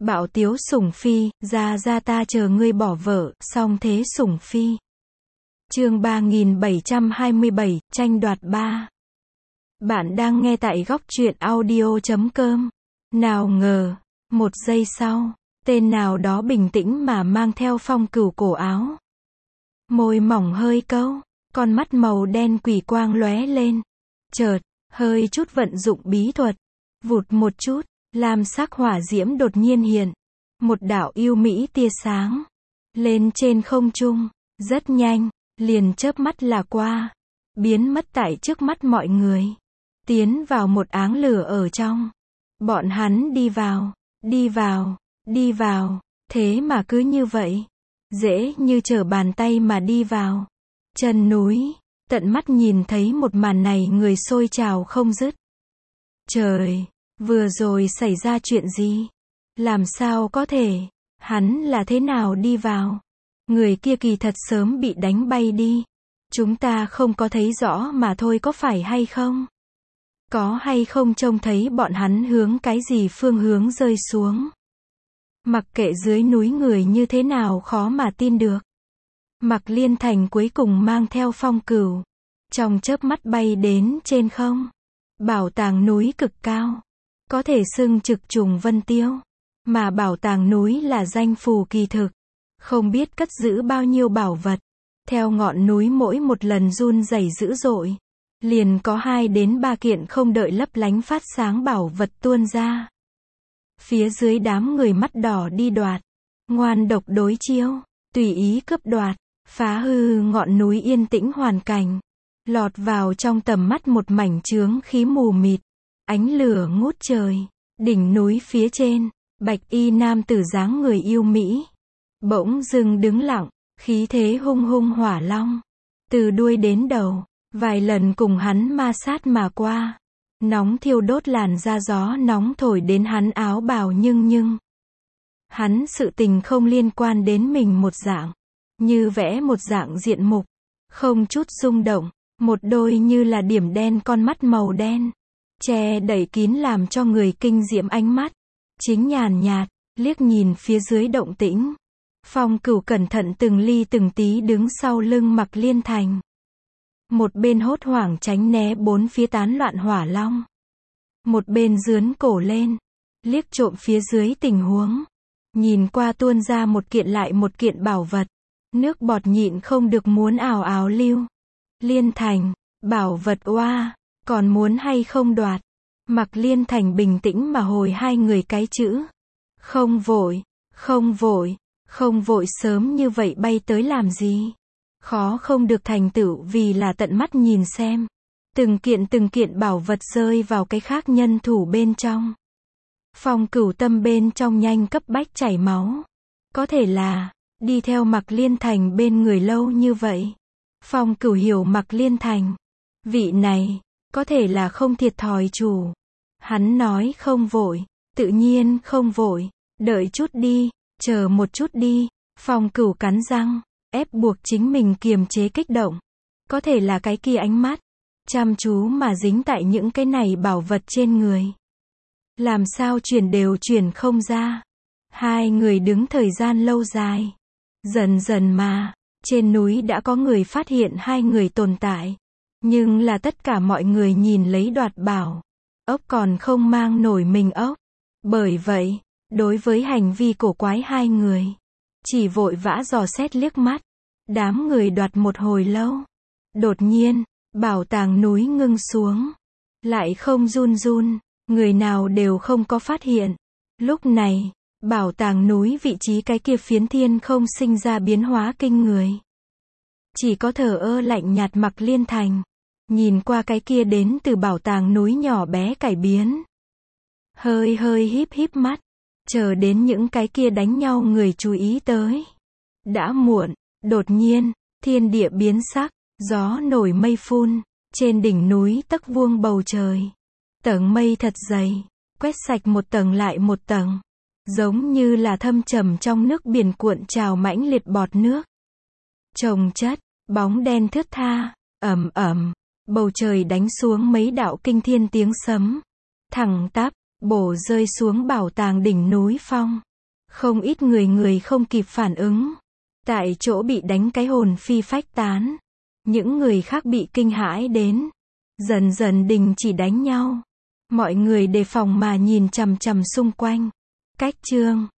Bạo tiếu sủng phi, ra ra ta chờ ngươi bỏ vợ, song thế sủng phi. Chương 3727, tranh đoạt 3. Bạn đang nghe tại góc truyện audio.com. Nào ngờ, một giây sau, tên nào đó bình tĩnh mà mang theo Phong Cửu cổ áo. Môi mỏng hơi câu, con mắt màu đen quỷ quang lóe lên. Chợt, hơi chút vận dụng bí thuật. Vụt một chút, lam sắc hỏa diễm đột nhiên hiện. Một đạo yêu mỹ tia sáng. Lên trên không trung, rất nhanh, liền chớp mắt là qua. Biến mất tại trước mắt mọi người. Tiến vào một áng lửa ở trong. Bọn hắn đi vào, đi vào, đi vào, thế mà cứ như vậy. Dễ như trở bàn tay mà đi vào. Chân núi, tận mắt nhìn thấy một màn này người sôi trào không dứt. Trời, vừa rồi xảy ra chuyện gì? Làm sao có thể? Hắn là thế nào đi vào? Người kia kỳ thật sớm bị đánh bay đi. Chúng ta không có thấy rõ mà thôi, có phải hay không? Có hay không trông thấy bọn hắn hướng cái gì phương hướng rơi xuống? Mặc kệ dưới núi người như thế nào khó mà tin được. Mạc Liên Thành cuối cùng mang theo Phong Cửu. Trong chớp mắt bay đến trên không. Bảo tàng núi cực cao. Có thể xưng trực trùng vân tiêu. Mà bảo tàng núi là danh phù kỳ thực. Không biết cất giữ bao nhiêu bảo vật. Theo ngọn núi mỗi một lần run rẩy dữ dội. Liền có 2 đến 3 kiện không đợi lấp lánh phát sáng bảo vật tuôn ra. Phía dưới đám người mắt đỏ đi đoạt. Ngoan độc đối chiêu. Tùy ý cướp đoạt. Phá hư ngọn núi yên tĩnh hoàn cảnh. Lọt vào trong tầm mắt một mảnh chướng khí mù mịt. Ánh lửa ngút trời. Đỉnh núi phía trên. Bạch y nam tử dáng người yêu mỹ. Bỗng dưng đứng lặng. Khí thế hung hung hỏa long. Từ đuôi đến đầu. Vài lần cùng hắn ma sát mà qua. Nóng thiêu đốt làn da, gió nóng thổi đến hắn áo bào nhưng. Hắn sự tình không liên quan đến mình một dạng. Như vẽ một dạng diện mục. Không chút rung động. Một đôi như là điểm đen con mắt màu đen. Che đậy kín làm cho người kinh diễm ánh mắt. Chính nhàn nhạt, liếc nhìn phía dưới động tĩnh. Phong Cửu cẩn thận từng ly từng tí đứng sau lưng Mạc Liên Thành. Một bên hốt hoảng tránh né bốn phía tán loạn hỏa long. Một bên giướn cổ lên. Liếc trộm phía dưới tình huống. Nhìn qua tuôn ra một kiện lại một kiện bảo vật. Nước bọt nhịn không được muốn ào ào lưu. Liên Thành, bảo vật oa, còn muốn hay không đoạt? Mạc Liên Thành bình tĩnh mà hồi 2 người cái chữ. Không vội, không vội, không vội, sớm như vậy bay tới làm gì? Khó không được thành tựu vì là tận mắt nhìn xem. Từng kiện bảo vật rơi vào cái khác nhân thủ bên trong. Phong Cửu tâm bên trong nhanh cấp bách chảy máu. Có thể là, đi theo Mạc Liên Thành bên người lâu như vậy. Phong Cửu hiểu Mạc Liên Thành. Vị này, có thể là không thiệt thòi chủ. Hắn nói không vội, tự nhiên không vội, đợi chút đi, chờ một chút đi. Phong Cửu cắn răng, ép buộc chính mình kiềm chế kích động. Có thể là cái kia ánh mắt, chăm chú mà dính tại những cái này bảo vật trên người. Làm sao chuyển đều chuyển không ra. 2 người đứng thời gian lâu dài. Dần dần mà, trên núi đã có người phát hiện 2 người tồn tại. Nhưng là tất cả mọi người nhìn lấy đoạt bảo. Ốc còn không mang nổi mình ốc. Bởi vậy, đối với hành vi cổ quái 2 người, chỉ vội vã dò xét liếc mắt. Đám người đoạt một hồi lâu. Đột nhiên, bảo tàng núi ngưng xuống. Lại không run run. Người nào đều không có phát hiện. Lúc này, bảo tàng núi vị trí cái kia phiến thiên không sinh ra biến hóa kinh người. Chỉ có thờ ơ lạnh nhạt Mạc Liên Thành. Nhìn qua cái kia đến từ bảo tàng núi nhỏ bé cải biến. Hơi híp mắt. Chờ đến những cái kia đánh nhau người chú ý tới. Đã muộn. Đột nhiên, thiên địa biến sắc. Gió nổi mây phun. Trên đỉnh núi tấc vuông bầu trời. Tầng mây thật dày. Quét sạch một tầng lại một tầng. Giống như là thâm trầm trong nước biển cuộn trào mãnh liệt bọt nước. Chồng chất, bóng đen thướt tha, ầm ầm, bầu trời đánh xuống mấy đạo kinh thiên tiếng sấm. Thẳng tắp, bổ rơi xuống bảo tàng đỉnh núi phong. Không ít người không kịp phản ứng. Tại chỗ bị đánh cái hồn phi phách tán. Những người khác bị kinh hãi đến. Dần dần đình chỉ đánh nhau. Mọi người đề phòng mà nhìn chằm chằm xung quanh. Cách chương